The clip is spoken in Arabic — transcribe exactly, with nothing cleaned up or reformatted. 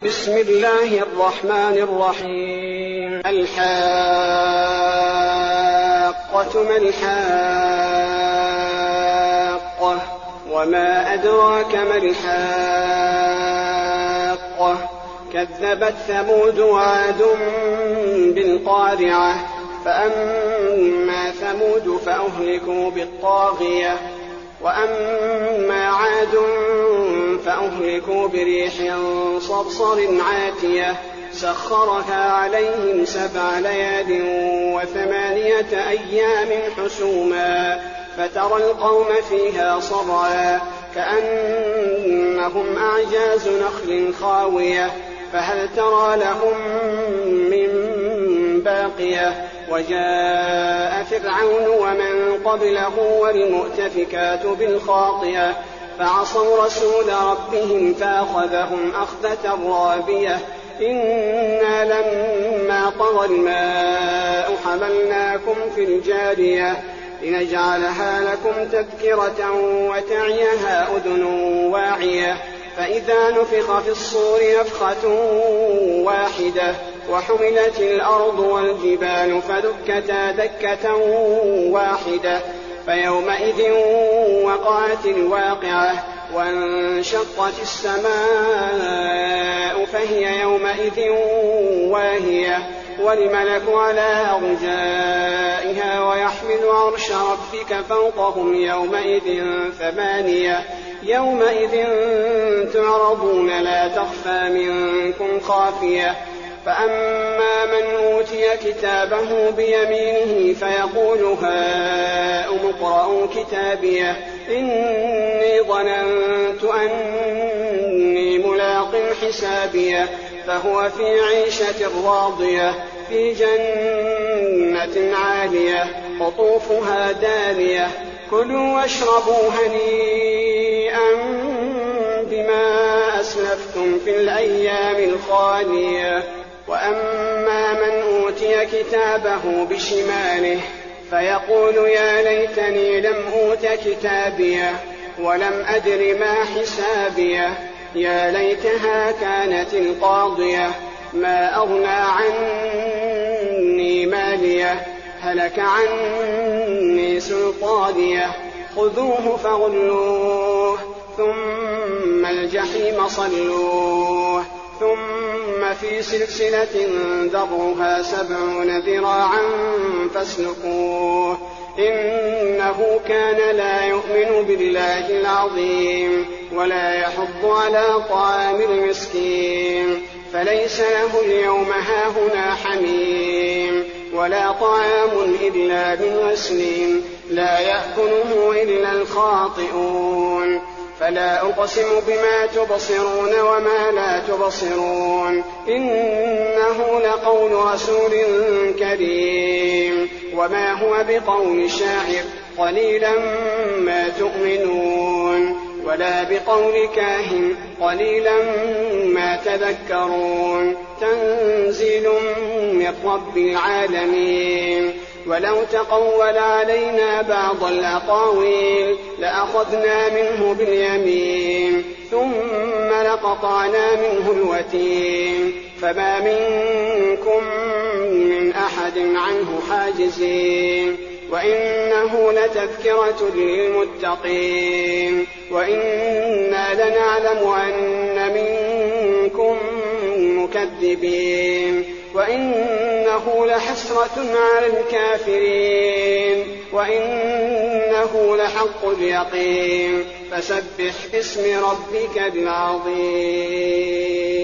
بسم الله الرحمن الرحيم. الحاقة ما الحاقة وما أدراك ما الحاقة كذبت ثمود وعاد بالقارعة فأما ثمود فأهلكوا بالطاغية وأما عاد فأهلكوا بريح صرصر عاتية سخرها عليهم سبع ليال وثمانية أيام حسوما فترى القوم فيها صرعا كأنهم أعجاز نخل خاوية فهل ترى لهم من باقية وجاء فرعون ومن قبله والمؤتفكات بالخاطئة فعصوا رسول ربهم فأخذهم أخذة رابية إنا لما طغى الماء حملناكم في الجارية لنجعلها لكم تذكرة وتعيها أذن واعية فإذا نفخ في الصور نفخة واحدة وحملت الأرض والجبال فدكتا دكة واحدة فيومئذ وقعت الواقعة وانشقت السماء فهي يومئذ واهية والملك على أرجائها ويحمل عرش ربك فوقهم يومئذ ثمانية يومئذ تعرضون لا تخفى منكم خافية فأما من أوتي كتابه بيمينه فيقول هاؤم اقرءوا كتابيه إني ظننت أني ملاق حسابيه فهو في عيشة راضية في جنة عالية قطوفها دانية كلوا واشربوا هنيئا بما أسلفتم في الأيام الخالية وأما من أوتي كتابه بشماله فيقول يا ليتني لم أوت كتابيه ولم أدر ما حسابيه يا ليتها كانت القاضية ما أغنى عني ماليه هلك عني سلطانيه خذوه فغلوه ثم الجحيم صلوه ثم في سلسلة ذرعها سبعون ذراعا فاسلكوه إنه كان لا يؤمن بالله العظيم ولا يحض على طعام المسكين فليس له اليوم هاهنا حميم ولا طعام إلا من غسلين لا يأكله إلا الخاطئون فلا أقسم بما تبصرون وما لا تبصرون إنه لقول رسول كريم وما هو بقول شاعر قليلا ما تؤمنون ولا بقول كاهن قليلا ما تذكرون تنزيل من رب العالمين ولو تقول علينا بعض الأقاويل لأخذنا منه باليمين ثم لقطعنا منه الوتين فما منكم من أحد عنه حاجزين وإنه لتذكرة للمتقين وإنا لنعلم أن منكم مكذبين وإنه لحسرة على الكافرين وإنه لحق اليقين فسبح باسم ربك العظيم.